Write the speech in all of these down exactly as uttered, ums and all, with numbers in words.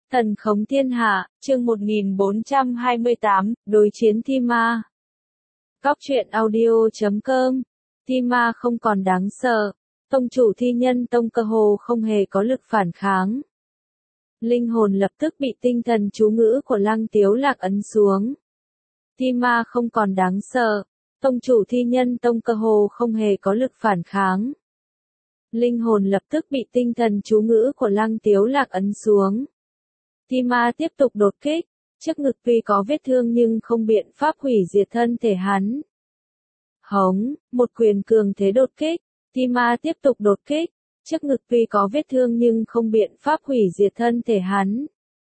Thần khống thiên hạ, chương một nghìn bốn trăm hai mươi tám, đối chiến thi ma. Góc truyện audio chấm com. Thi ma không còn đáng sợ. Tông chủ thi nhân tông cơ hồ không hề có lực phản kháng. Linh hồn lập tức bị tinh thần chú ngữ của Lăng Tiếu Lạc ấn xuống. Thi ma không còn đáng sợ. Tông chủ thi nhân tông cơ hồ không hề có lực phản kháng. Linh hồn lập tức bị tinh thần chú ngữ của Lăng Tiếu Lạc ấn xuống. Thi ma tiếp tục đột kích, trước ngực tuy có vết thương nhưng không biện pháp hủy diệt thân thể hắn. Hống, một quyền cường thế đột kích, thi ma tiếp tục đột kích, trước ngực tuy có vết thương nhưng không biện pháp hủy diệt thân thể hắn.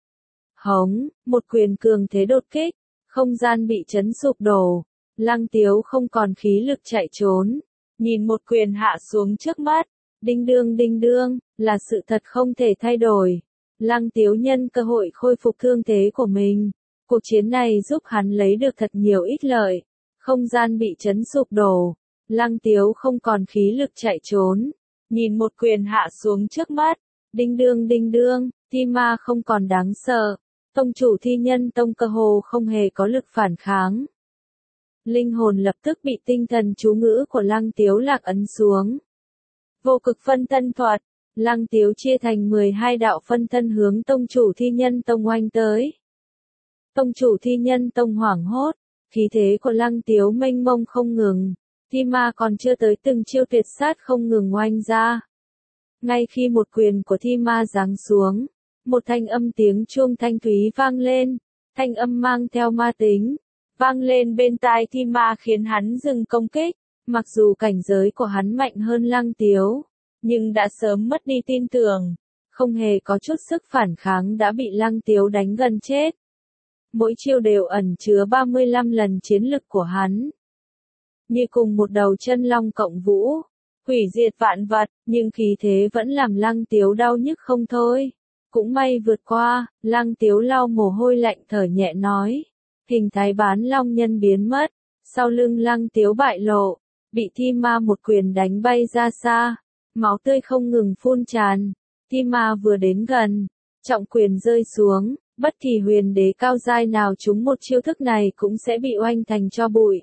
Hống, một quyền cường thế đột kích, không gian bị chấn sụp đổ, Lăng Tiếu không còn khí lực chạy trốn, nhìn một quyền hạ xuống trước mắt, đinh đương đinh đương, là sự thật không thể thay đổi. Lăng Tiếu nhân cơ hội khôi phục thương thế của mình. Cuộc chiến này giúp hắn lấy được thật nhiều ích lợi. Không gian bị chấn sụp đổ. Lăng Tiếu không còn khí lực chạy trốn. Nhìn một quyền hạ xuống trước mắt. Đinh đương đinh đương, thi ma không còn đáng sợ. Tông chủ thi nhân tông cơ hồ không hề có lực phản kháng. Linh hồn lập tức bị tinh thần chú ngữ của Lăng Tiếu Lạc ấn xuống. Vô cực phân thân thuật. Lăng Tiếu chia thành mười hai đạo phân thân hướng tông chủ thi nhân tông oanh tới. Tông chủ thi nhân tông hoảng hốt, khí thế của Lăng Tiếu mênh mông không ngừng, thi ma còn chưa tới từng chiêu tuyệt sát không ngừng oanh ra. Ngay khi một quyền của thi ma giáng xuống, một thanh âm tiếng chuông thanh thúy vang lên, thanh âm mang theo ma tính, vang lên bên tai thi ma khiến hắn dừng công kích, mặc dù cảnh giới của hắn mạnh hơn Lăng Tiếu. Nhưng đã sớm mất đi tin tưởng, không hề có chút sức phản kháng đã bị Lăng Tiếu đánh gần chết. Mỗi chiêu đều ẩn chứa ba mươi lăm lần chiến lực của hắn. Như cùng một đầu chân long cộng vũ, hủy diệt vạn vật, nhưng khí thế vẫn làm Lăng Tiếu đau nhức không thôi. Cũng may vượt qua, Lăng Tiếu lau mồ hôi lạnh thở nhẹ nói. Hình thái bán long nhân biến mất, sau lưng Lăng Tiếu bại lộ, bị thi ma một quyền đánh bay ra xa. Máu tươi không ngừng phun tràn, thi ma vừa đến gần, trọng quyền rơi xuống, bất kỳ huyền đế cao giai nào trúng một chiêu thức này cũng sẽ bị oanh thành tro bụi.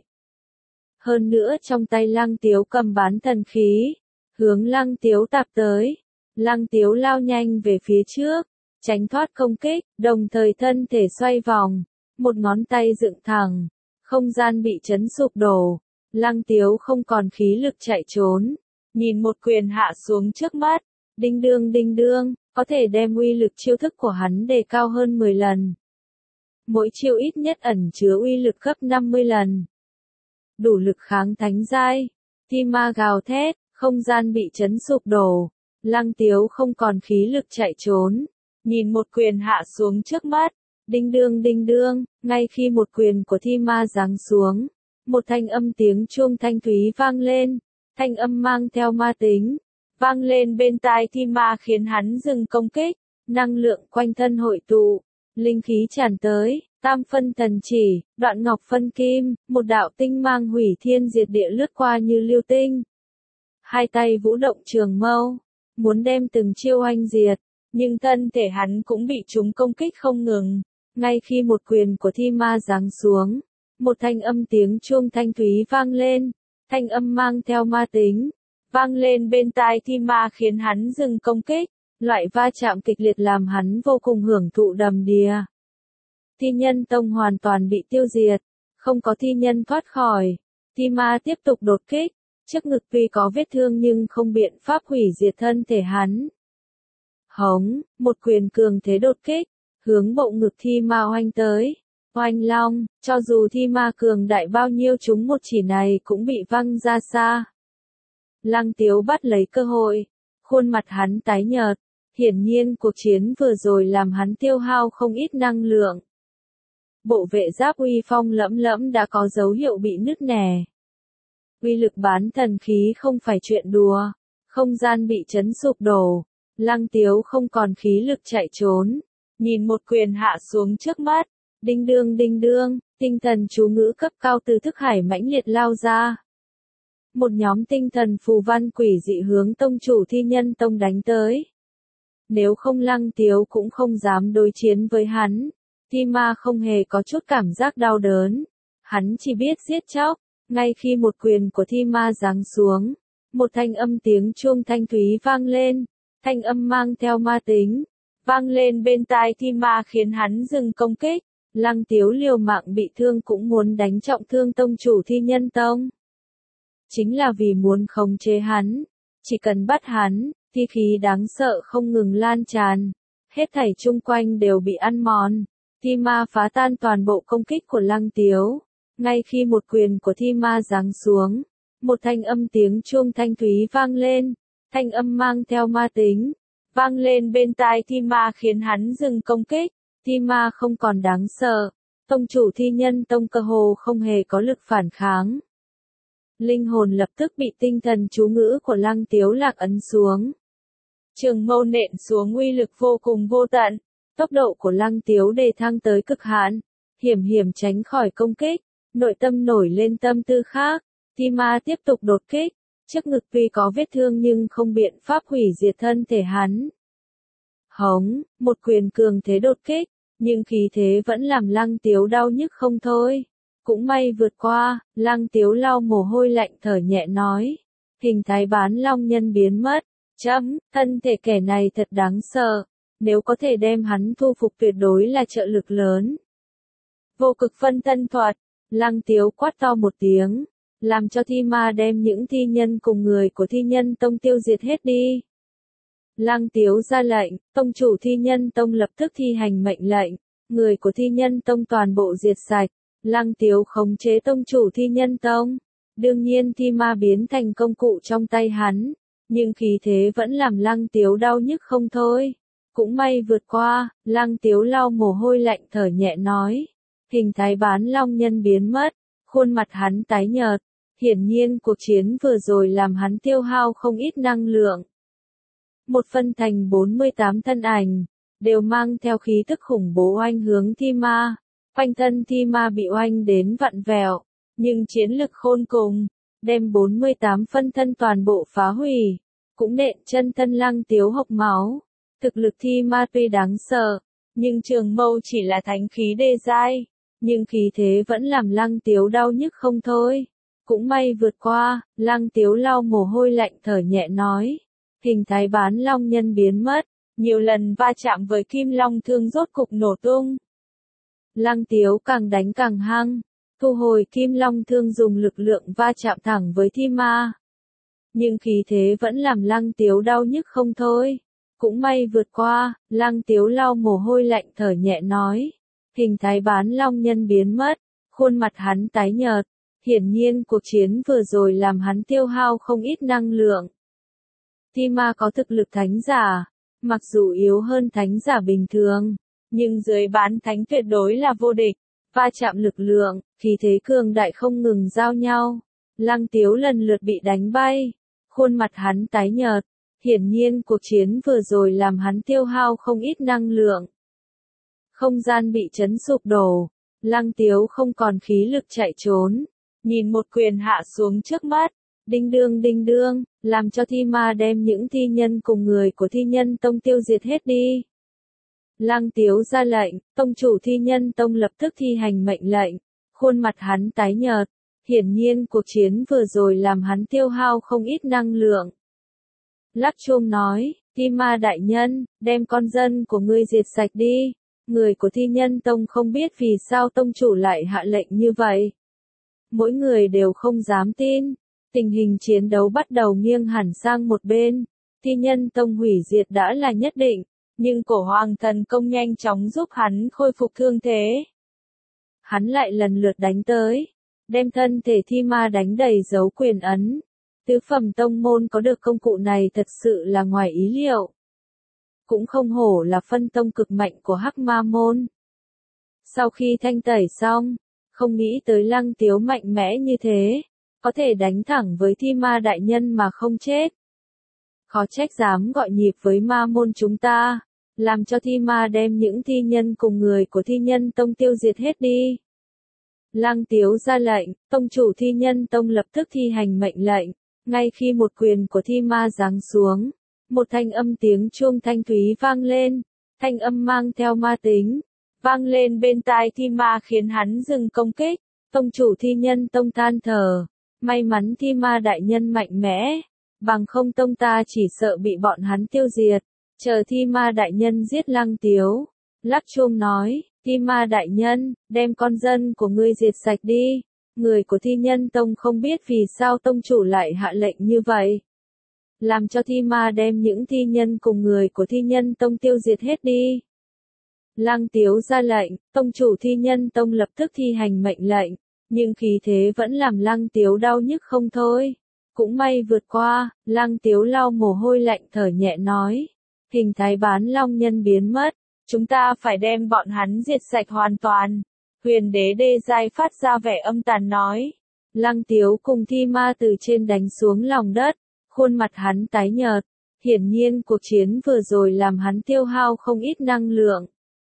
Hơn nữa trong tay Lăng Tiếu cầm bán thần khí, hướng Lăng Tiếu tạp tới, Lăng Tiếu lao nhanh về phía trước, tránh thoát công kích, đồng thời thân thể xoay vòng, một ngón tay dựng thẳng, không gian bị chấn sụp đổ, Lăng Tiếu không còn khí lực chạy trốn. Nhìn một quyền hạ xuống trước mắt, đinh đương đinh đương, có thể đem uy lực chiêu thức của hắn đề cao hơn mười lần. Mỗi chiêu ít nhất ẩn chứa uy lực gấp năm mươi lần. Đủ lực kháng thánh giai, thi ma gào thét, không gian bị chấn sụp đổ, Lăng Tiếu không còn khí lực chạy trốn. Nhìn một quyền hạ xuống trước mắt, đinh đương đinh đương, ngay khi một quyền của thi ma giáng xuống, một thanh âm tiếng chuông thanh thúy vang lên. Thanh âm mang theo ma tính, vang lên bên tai thi ma khiến hắn dừng công kích, năng lượng quanh thân hội tụ, linh khí tràn tới, tam phân thần chỉ, đoạn ngọc phân kim, một đạo tinh mang hủy thiên diệt địa lướt qua như lưu tinh. Hai tay vũ động trường mâu, muốn đem từng chiêu oanh diệt, nhưng thân thể hắn cũng bị chúng công kích không ngừng, ngay khi một quyền của thi ma giáng xuống, một thanh âm tiếng chuông thanh thúy vang lên. Thanh âm mang theo ma tính, vang lên bên tai thi ma khiến hắn dừng công kích, loại va chạm kịch liệt làm hắn vô cùng hưởng thụ đầm đìa. Thi nhân tông hoàn toàn bị tiêu diệt, không có thi nhân thoát khỏi, thi ma tiếp tục đột kích, trước ngực tuy có vết thương nhưng không biện pháp hủy diệt thân thể hắn. Hống, một quyền cường thế đột kích, hướng bộ ngực thi ma oanh tới. Oanh long, cho dù thi ma cường đại bao nhiêu chúng một chỉ này cũng bị văng ra xa. Lăng Tiếu bắt lấy cơ hội, khuôn mặt hắn tái nhợt, hiển nhiên cuộc chiến vừa rồi làm hắn tiêu hao không ít năng lượng. Bộ vệ giáp uy phong lẫm lẫm đã có dấu hiệu bị nứt nẻ. Uy lực bán thần khí không phải chuyện đùa, không gian bị chấn sụp đổ, Lăng Tiếu không còn khí lực chạy trốn, nhìn một quyền hạ xuống trước mắt. Đinh đương đinh đương, tinh thần chú ngữ cấp cao từ thức hải mãnh liệt lao ra. Một nhóm tinh thần phù văn quỷ dị hướng tông chủ thi nhân tông đánh tới. nếu không Lăng Tiếu cũng không dám đối chiến với hắn. Thi Ma không hề có chút cảm giác đau đớn, hắn chỉ biết giết chóc. Ngay khi một quyền của Thi Ma giáng xuống, một thanh âm tiếng chuông thanh thúy vang lên, thanh âm mang theo ma tính, vang lên bên tai Thi Ma khiến hắn dừng công kích. Lăng Tiếu liều mạng bị thương cũng muốn đánh trọng thương tông chủ Thi Nhân Tông. Chính là vì muốn khống chế hắn, chỉ cần bắt hắn, thi khí đáng sợ không ngừng lan tràn, hết thảy chung quanh đều bị ăn mòn. Thi Ma phá tan toàn bộ công kích của Lăng Tiếu. Ngay khi một quyền của Thi Ma giáng xuống, một thanh âm tiếng chuông thanh thúy vang lên, thanh âm mang theo ma tính, vang lên bên tai Thi Ma khiến hắn dừng công kích. Thi Ma không còn đáng sợ, tông chủ Thi Nhân Tông cơ hồ không hề có lực phản kháng. Linh hồn lập tức bị tinh thần chú ngữ của Lăng Tiếu lạc ấn xuống. Trường mâu nện xuống uy lực vô cùng vô tận, tốc độ của Lăng Tiếu đề thăng tới cực hạn, hiểm hiểm tránh khỏi công kích, nội tâm nổi lên tâm tư khác. Thi Ma tiếp tục đột kích, trước ngực tuy có vết thương nhưng không biện pháp hủy diệt thân thể hắn. Hống, một quyền cường thế đột kích, nhưng khí thế vẫn làm Lăng Tiếu đau nhức không thôi. Cũng may vượt qua, Lăng Tiếu lau mồ hôi lạnh thở nhẹ nói. Hình thái bán long nhân biến mất. Chấm, thân thể kẻ này thật đáng sợ. Nếu có thể đem hắn thu phục tuyệt đối là trợ lực lớn. Vô cực phân thân thuật. Lăng Tiếu quát to một tiếng. Làm cho Thi Ma đem những thi nhân cùng người của Thi Nhân Tông tiêu diệt hết đi. Lăng Tiếu ra lệnh, tông chủ Thi Nhân Tông lập tức thi hành mệnh lệnh. Người của Thi Nhân Tông toàn bộ diệt sạch. Lăng Tiếu khống chế tông chủ Thi Nhân Tông. Đương nhiên Thi Ma biến thành công cụ trong tay hắn. Nhưng khí thế vẫn làm Lăng Tiếu đau nhức không thôi. Cũng may vượt qua, Lăng Tiếu lau mồ hôi lạnh thở nhẹ nói. Hình thái bán long nhân biến mất. Khuôn mặt hắn tái nhợt. Hiển nhiên cuộc chiến vừa rồi làm hắn tiêu hao không ít năng lượng. Một phân thành bốn mươi tám thân ảnh, đều mang theo khí tức khủng bố oanh hướng Thi Ma. Quanh thân Thi Ma bị oanh đến vặn vẹo, nhưng chiến lực khôn cùng, đem bốn mươi tám phân thân toàn bộ phá hủy, cũng nện chân thân Lăng Tiếu hộc máu. Thực lực Thi Ma tuy đáng sợ, nhưng trường mâu chỉ là thánh khí đê giai, nhưng khí thế vẫn làm Lăng Tiếu đau nhức không thôi. Cũng may vượt qua, Lăng Tiếu lau mồ hôi lạnh thở nhẹ nói. Hình thái bán long nhân biến mất, nhiều lần va chạm với Kim Long Thương rốt cục nổ tung. Lăng Tiếu càng đánh càng hăng, thu hồi Kim Long Thương dùng lực lượng va chạm thẳng với Thi Ma. Nhưng khí thế vẫn làm Lăng Tiếu đau nhức không thôi. Cũng may vượt qua, Lăng Tiếu lau mồ hôi lạnh thở nhẹ nói. Hình thái bán long nhân biến mất, khuôn mặt hắn tái nhợt. Hiển nhiên cuộc chiến vừa rồi làm hắn tiêu hao không ít năng lượng. Thi Ma có thực lực thánh giả, mặc dù yếu hơn thánh giả bình thường, nhưng dưới bán thánh tuyệt đối là vô địch. Va chạm lực lượng, khí thế cường đại không ngừng giao nhau. Lăng Tiếu lần lượt bị đánh bay, khuôn mặt hắn tái nhợt. Hiển nhiên cuộc chiến vừa rồi làm hắn tiêu hao không ít năng lượng. Không gian bị chấn sụp đổ, Lăng Tiếu không còn khí lực chạy trốn. Nhìn một quyền hạ xuống trước mắt, đinh đương đinh đương, làm cho Thi Ma đem những thi nhân cùng người của Thi Nhân Tông tiêu diệt hết đi. Lăng Tiếu ra lệnh, tông chủ Thi Nhân Tông lập tức thi hành mệnh lệnh, khuôn mặt hắn tái nhợt, hiển nhiên cuộc chiến vừa rồi làm hắn tiêu hao không ít năng lượng. Lắc chuông nói, Thi Ma đại nhân, đem con dân của ngươi diệt sạch đi. Người của Thi Nhân Tông không biết vì sao tông chủ lại hạ lệnh như vậy. Mỗi người đều không dám tin. Tình hình chiến đấu bắt đầu nghiêng hẳn sang một bên. Thi Nhân Tông hủy diệt đã là nhất định, nhưng cổ hoàng thần công nhanh chóng giúp hắn khôi phục thương thế. Hắn lại lần lượt đánh tới, đem thân thể Thi Ma đánh đầy dấu quyền ấn. Tứ phẩm tông môn có được công cụ này thật sự là ngoài ý liệu. Cũng không hổ là phân tông cực mạnh của Hắc Ma môn. Sau khi thanh tẩy xong, không nghĩ tới Lăng Tiếu mạnh mẽ như thế, có thể đánh thẳng với Thi Ma đại nhân mà không chết. Khó trách dám gọi nhịp với ma môn chúng ta, làm cho Thi Ma đem những thi nhân cùng người của Thi Nhân Tông tiêu diệt hết đi. Lăng Tiếu ra lệnh, tông chủ Thi Nhân Tông lập tức thi hành mệnh lệnh, ngay khi một quyền của Thi Ma giáng xuống, một thanh âm tiếng chuông thanh thúy vang lên, thanh âm mang theo ma tính, vang lên bên tai Thi Ma khiến hắn dừng công kích. Tông chủ Thi Nhân Tông than thở, may mắn Thi Ma đại nhân mạnh mẽ, bằng không tông ta chỉ sợ bị bọn hắn tiêu diệt. Chờ Thi Ma đại nhân giết Lăng Tiếu, Lắc Chuông nói, Thi Ma đại nhân, đem con dân của ngươi diệt sạch đi. Người của Thi Nhân Tông không biết vì sao tông chủ lại hạ lệnh như vậy. Làm cho Thi Ma đem những thi nhân cùng người của Thi Nhân Tông tiêu diệt hết đi. Lăng Tiếu ra lệnh, tông chủ Thi Nhân Tông lập tức thi hành mệnh lệnh, nhưng khí thế vẫn làm Lăng Tiếu đau nhức không thôi. Cũng may vượt qua, Lăng Tiếu lau mồ hôi lạnh thở nhẹ nói, hình thái bán long nhân biến mất, chúng ta phải đem bọn hắn diệt sạch hoàn toàn. Huyền đế đê giai phát ra vẻ âm tàn nói. Lăng Tiếu cùng Thi Ma từ trên đánh xuống lòng đất, khuôn mặt hắn tái nhợt, hiển nhiên cuộc chiến vừa rồi làm hắn tiêu hao không ít năng lượng.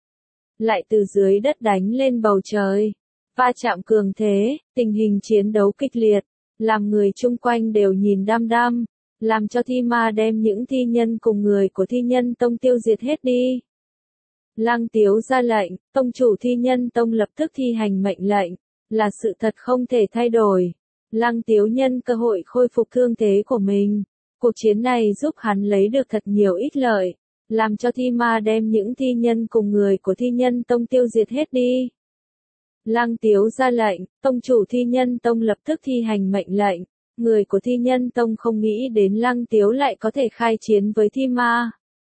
Lại từ dưới đất đánh lên bầu trời, va chạm cường thế, tình hình chiến đấu kịch liệt, làm người chung quanh đều nhìn đăm đăm, làm cho Thi Ma đem những thi nhân cùng người của Thi Nhân Tông tiêu diệt hết đi. Lăng Tiếu ra lệnh, tông chủ Thi Nhân Tông lập tức thi hành mệnh lệnh, là sự thật không thể thay đổi. Lăng Tiếu nhân cơ hội khôi phục thương thế của mình. Cuộc chiến này giúp hắn lấy được thật nhiều ích lợi, làm cho Thi Ma đem những thi nhân cùng người của Thi Nhân Tông tiêu diệt hết đi. Lăng Tiếu ra lệnh, tông chủ Thi Nhân Tông lập tức thi hành mệnh lệnh. Người của Thi Nhân Tông không nghĩ đến Lăng Tiếu lại có thể khai chiến với Thi Ma.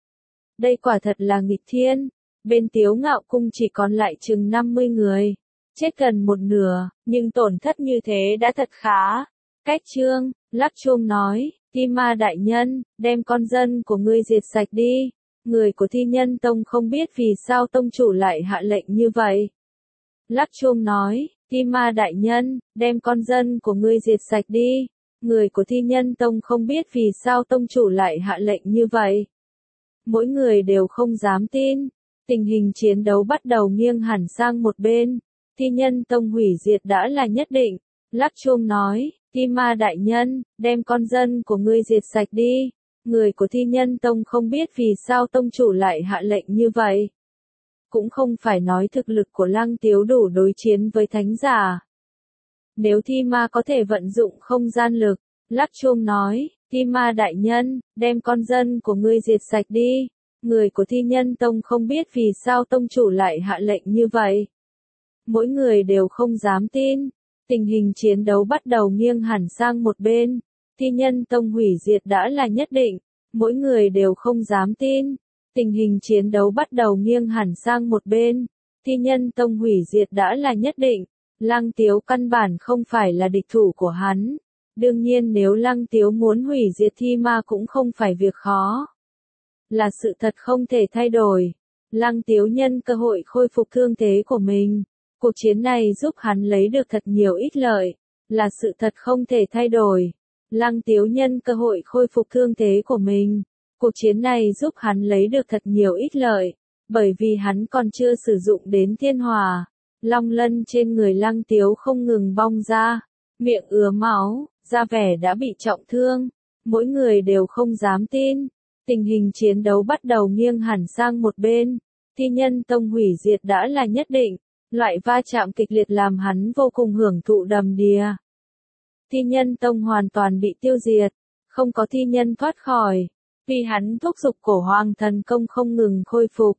Đây quả thật là nghịch thiên. Bên Tiếu Ngạo Cung chỉ còn lại chừng năm mươi người, chết gần một nửa, nhưng tổn thất như thế đã thật khá. Cách chương, Lắc Chuông nói, Thi Ma đại nhân, đem con dân của ngươi diệt sạch đi. Người của Thi Nhân Tông không biết vì sao tông chủ lại hạ lệnh như vậy. Lắc Chuông nói, Thi Ma đại nhân, đem con dân của ngươi diệt sạch đi. Người của Thi Nhân Tông không biết vì sao tông chủ lại hạ lệnh như vậy. Mỗi người đều không dám tin. Tình hình chiến đấu bắt đầu nghiêng hẳn sang một bên. Thi Nhân Tông hủy diệt đã là nhất định. Lắc Chuông nói, Thi Ma đại nhân, đem con dân của ngươi diệt sạch đi. Người của Thi Nhân Tông không biết vì sao tông chủ lại hạ lệnh như vậy. Cũng không phải nói thực lực của Lăng Tiếu đủ đối chiến với thánh giả. Nếu Thi Ma có thể vận dụng không gian lực, Lắc Chuông nói, Thi Ma đại nhân, đem con dân của ngươi diệt sạch đi. Người của Thi Nhân Tông không biết vì sao tông chủ lại hạ lệnh như vậy. Mỗi người đều không dám tin. Tình hình chiến đấu bắt đầu nghiêng hẳn sang một bên. Thi Nhân Tông hủy diệt đã là nhất định. Mỗi người đều không dám tin. Tình hình chiến đấu bắt đầu nghiêng hẳn sang một bên. Thi Nhân Tông hủy diệt đã là nhất định. Lăng Tiếu căn bản không phải là địch thủ của hắn. Đương nhiên nếu Lăng Tiếu muốn hủy diệt Thi Ma cũng không phải việc khó. Là sự thật không thể thay đổi. Lăng Tiếu nhân cơ hội khôi phục thương thế của mình. Cuộc chiến này giúp hắn lấy được thật nhiều ích lợi. Là sự thật không thể thay đổi. Lăng Tiếu nhân cơ hội khôi phục thương thế của mình. Cuộc chiến này giúp hắn lấy được thật nhiều ích lợi. Bởi vì hắn còn chưa sử dụng đến thiên hỏa. Long lân trên người Lăng Tiếu không ngừng bong ra. Miệng ứa máu, da vẻ đã bị trọng thương. Mỗi người đều không dám tin. Tình hình chiến đấu bắt đầu nghiêng hẳn sang một bên. Thi Nhân Tông hủy diệt đã là nhất định. Loại va chạm kịch liệt làm hắn vô cùng hưởng thụ đầm đìa. Thi Nhân Tông hoàn toàn bị tiêu diệt. Không có thi nhân thoát khỏi. Vì hắn thúc giục cổ hoàng thần công không ngừng khôi phục.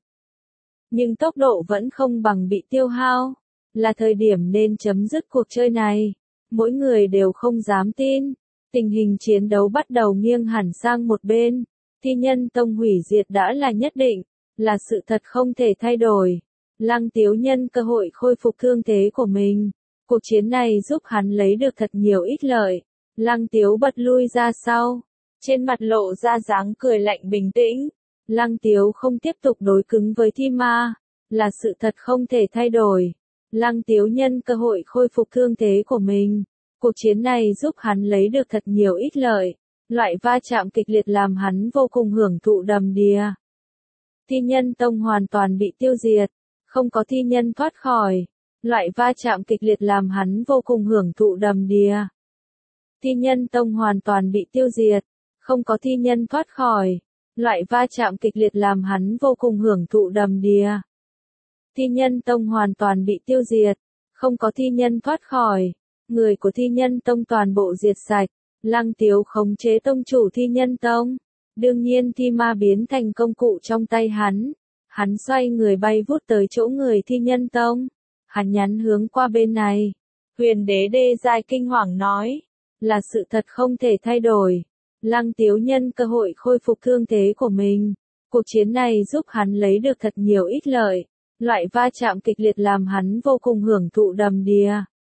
Nhưng tốc độ vẫn không bằng bị tiêu hao. Là thời điểm nên chấm dứt cuộc chơi này. Mỗi người đều không dám tin. Tình hình chiến đấu bắt đầu nghiêng hẳn sang một bên. Thi Nhân Tông hủy diệt đã là nhất định. Là sự thật không thể thay đổi. Lăng Tiếu nhân cơ hội khôi phục thương thế của mình. Cuộc chiến này giúp hắn lấy được thật nhiều ích lợi. Lăng Tiếu bật lui ra sau. Trên mặt lộ ra dáng cười lạnh bình tĩnh. Lăng Tiếu không tiếp tục đối cứng với Thi Ma. Là sự thật không thể thay đổi. Lăng Tiếu nhân cơ hội khôi phục thương thế của mình. Cuộc chiến này giúp hắn lấy được thật nhiều ích lợi. Loại va chạm kịch liệt làm hắn vô cùng hưởng thụ đầm đìa. Thi Nhân Tông hoàn toàn bị tiêu diệt. Không có thi nhân thoát khỏi. Loại va chạm kịch liệt làm hắn vô cùng hưởng thụ đầm đìa. Thi Nhân Tông hoàn toàn bị tiêu diệt. Không có thi nhân thoát khỏi. Loại va chạm kịch liệt làm hắn vô cùng hưởng thụ đầm đìa. Thi Nhân Tông hoàn toàn bị tiêu diệt, không có thi nhân thoát khỏi, người của Thi Nhân Tông toàn bộ diệt sạch, Lăng Tiếu khống chế tông chủ Thi Nhân Tông, đương nhiên thi ma biến thành công cụ trong tay hắn, hắn xoay người bay vút tới chỗ người Thi Nhân Tông, hắn nhắn hướng qua bên này, Huyền Đế Đê Giai kinh hoàng nói, là sự thật không thể thay đổi, Lăng Tiếu nhân cơ hội khôi phục thương thế của mình, cuộc chiến này giúp hắn lấy được thật nhiều ích lợi. Loại va chạm kịch liệt làm hắn vô cùng hưởng thụ đầm đìa.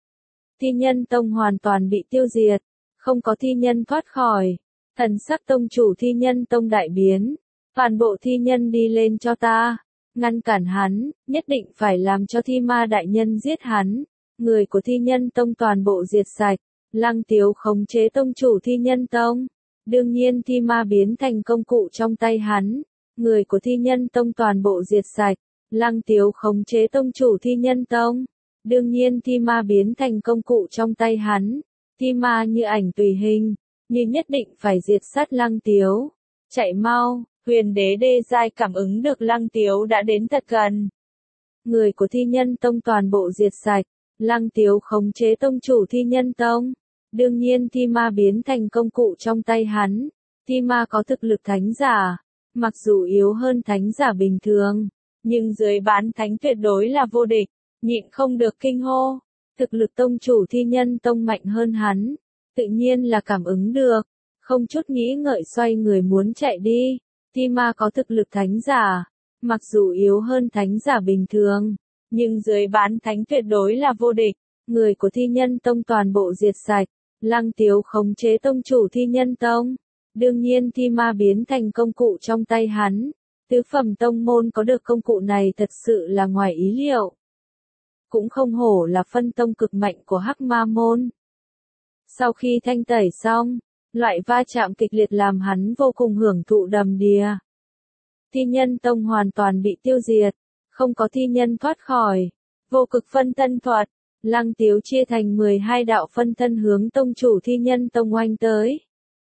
Thi Nhân Tông hoàn toàn bị tiêu diệt, không có thi nhân thoát khỏi. Thần sắc tông chủ Thi Nhân Tông đại biến, toàn bộ thi nhân đi lên cho ta, ngăn cản hắn, nhất định phải làm cho thi ma đại nhân giết hắn. Người của Thi Nhân Tông toàn bộ diệt sạch, Lăng Tiếu khống chế tông chủ Thi Nhân Tông, đương nhiên thi ma biến thành công cụ trong tay hắn. Người của Thi Nhân Tông toàn bộ diệt sạch. Lăng Tiếu khống chế tông chủ Thi Nhân Tông, đương nhiên thi ma biến thành công cụ trong tay hắn, thi ma như ảnh tùy hình, như nhất định phải diệt sát Lăng Tiếu. Chạy mau, Huyền Đế Đê Giai cảm ứng được Lăng Tiếu đã đến thật gần. Người của Thi Nhân Tông toàn bộ diệt sạch, Lăng Tiếu khống chế tông chủ Thi Nhân Tông, đương nhiên thi ma biến thành công cụ trong tay hắn, thi ma có thực lực thánh giả, mặc dù yếu hơn thánh giả bình thường. Nhưng dưới bán thánh tuyệt đối là vô địch, nhịn không được kinh hô. Thực lực tông chủ Thi Nhân Tông mạnh hơn hắn, tự nhiên là cảm ứng được, không chút nghĩ ngợi xoay người muốn chạy đi. Thi ma có thực lực thánh giả, mặc dù yếu hơn thánh giả bình thường, nhưng dưới bán thánh tuyệt đối là vô địch. Người của Thi Nhân Tông toàn bộ diệt sạch, Lăng Tiếu khống chế tông chủ Thi Nhân Tông, đương nhiên thi ma biến thành công cụ trong tay hắn. Tứ phẩm tông môn có được công cụ này thật sự là ngoài ý liệu. Cũng không hổ là phân tông cực mạnh của Hắc Ma môn. Sau khi thanh tẩy xong, loại va chạm kịch liệt làm hắn vô cùng hưởng thụ đầm đìa. Thi Nhân Tông hoàn toàn bị tiêu diệt, không có thi nhân thoát khỏi. Vô cực phân thân thuật, Lăng Tiếu chia thành mười hai đạo phân thân hướng tông chủ Thi Nhân Tông oanh tới.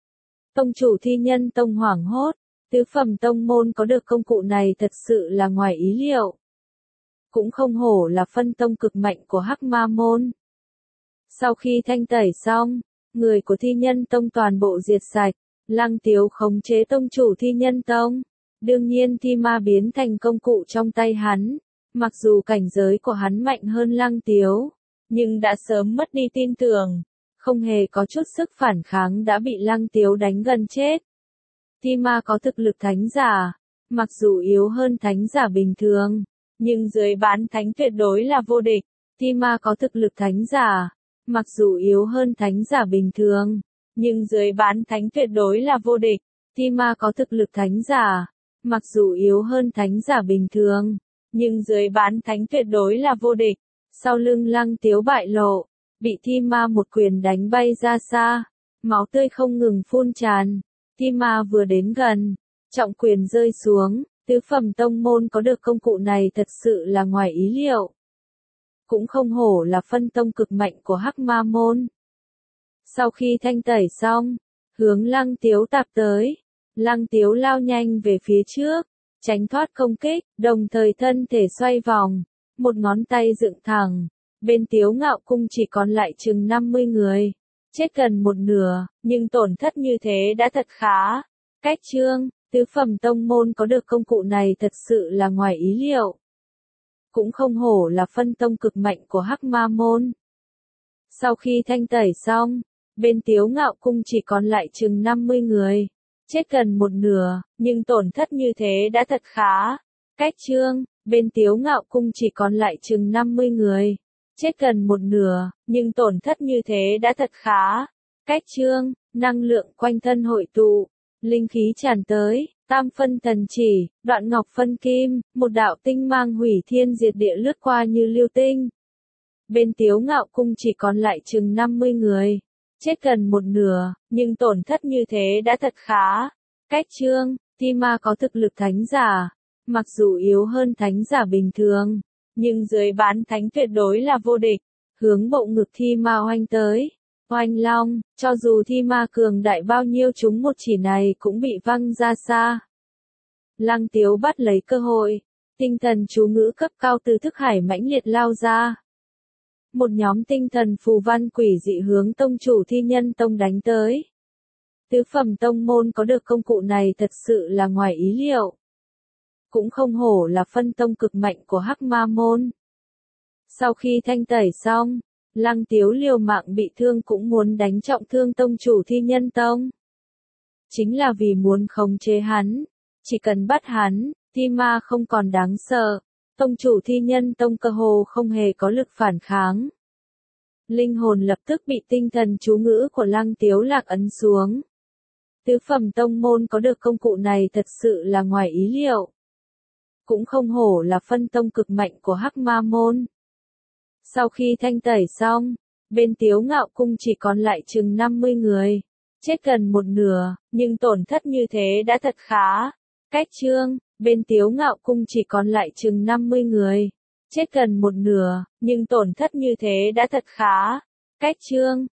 Tông chủ Thi Nhân Tông hoảng hốt. Tứ phẩm tông môn có được công cụ này thật sự là ngoài ý liệu. Cũng không hổ là phân tông cực mạnh của Hắc Ma môn. Sau khi thanh tẩy xong, người của Thi Nhân Tông toàn bộ diệt sạch, Lăng Tiếu khống chế tông chủ Thi Nhân Tông. Đương nhiên thi ma biến thành công cụ trong tay hắn. Mặc dù cảnh giới của hắn mạnh hơn Lăng Tiếu, nhưng đã sớm mất đi tin tưởng. Không hề có chút sức phản kháng đã bị Lăng Tiếu đánh gần chết. Thi ma có thực lực thánh giả, mặc dù yếu hơn thánh giả bình thường, nhưng dưới bán thánh tuyệt đối là vô địch. Thi ma có thực lực thánh giả, mặc dù yếu hơn thánh giả bình thường, nhưng dưới bán thánh tuyệt đối là vô địch. Thi ma có thực lực thánh giả, mặc dù yếu hơn thánh giả bình thường, nhưng dưới bán thánh tuyệt đối là vô địch. Sau lưng Lăng Tiếu bại lộ, bị thi ma một quyền đánh bay ra xa, máu tươi không ngừng phun tràn. Thi ma vừa đến gần, trọng quyền rơi xuống, tứ phẩm tông môn có được công cụ này thật sự là ngoài ý liệu. Cũng không hổ là phân tông cực mạnh của Hắc Ma môn. Sau khi thanh tẩy xong, hướng Lăng Tiếu tạp tới, Lăng Tiếu lao nhanh về phía trước, tránh thoát công kích, đồng thời thân thể xoay vòng, một ngón tay dựng thẳng, bên Tiếu Ngạo cung chỉ còn lại chừng năm mươi người. Chết gần một nửa, nhưng tổn thất như thế đã thật khá. Cách chương, tứ phẩm tông môn có được công cụ này thật sự là ngoài ý liệu. Cũng không hổ là phân tông cực mạnh của Hắc Ma môn. Sau khi thanh tẩy xong, bên Tiếu Ngạo cung chỉ còn lại chừng năm mươi người. Chết gần một nửa, nhưng tổn thất như thế đã thật khá. Cách chương, bên Tiếu Ngạo cung chỉ còn lại chừng năm mươi người. Chết gần một nửa, nhưng tổn thất như thế đã thật khá. Cách chương, năng lượng quanh thân hội tụ, linh khí tràn tới, tam phân thần chỉ, đoạn ngọc phân kim, một đạo tinh mang hủy thiên diệt địa lướt qua như lưu tinh. Bên Tiếu Ngạo cung chỉ còn lại chừng năm mươi người. Chết gần một nửa, nhưng tổn thất như thế đã thật khá. Cách chương, thi ma có thực lực thánh giả, mặc dù yếu hơn thánh giả bình thường, nhưng dưới bán thánh tuyệt đối là vô địch. Hướng bộ ngực thi ma oanh tới. Oanh long, cho dù thi ma cường đại bao nhiêu chúng một chỉ này cũng bị văng ra xa. Lăng Tiếu bắt lấy cơ hội, tinh thần chú ngữ cấp cao từ thức hải mãnh liệt lao ra. Một nhóm tinh thần phù văn quỷ dị hướng tông chủ Thi Nhân Tông đánh tới. Tứ phẩm tông môn có được công cụ này thật sự là ngoài ý liệu. Cũng không hổ là phân tông cực mạnh của Hắc Ma môn. Sau khi thanh tẩy xong, Lăng Tiếu liều mạng bị thương cũng muốn đánh trọng thương tông chủ Thi Nhân Tông. Chính là vì muốn khống chế hắn, chỉ cần bắt hắn, Thi Ma không còn đáng sợ, tông chủ Thi Nhân Tông cơ hồ không hề có lực phản kháng. Linh hồn lập tức bị tinh thần chú ngữ của Lăng Tiếu lạc ấn xuống. Tứ phẩm tông môn có được công cụ này thật sự là ngoài ý liệu. Cũng không hổ là phân tông cực mạnh của Hắc Ma môn. Sau khi thanh tẩy xong, bên Tiếu Ngạo Cung chỉ còn lại chừng năm mươi người. Chết gần một nửa, nhưng tổn thất như thế đã thật khá. Cách chương, bên Tiếu Ngạo Cung chỉ còn lại chừng năm mươi người. Chết gần một nửa, nhưng tổn thất như thế đã thật khá. Cách chương,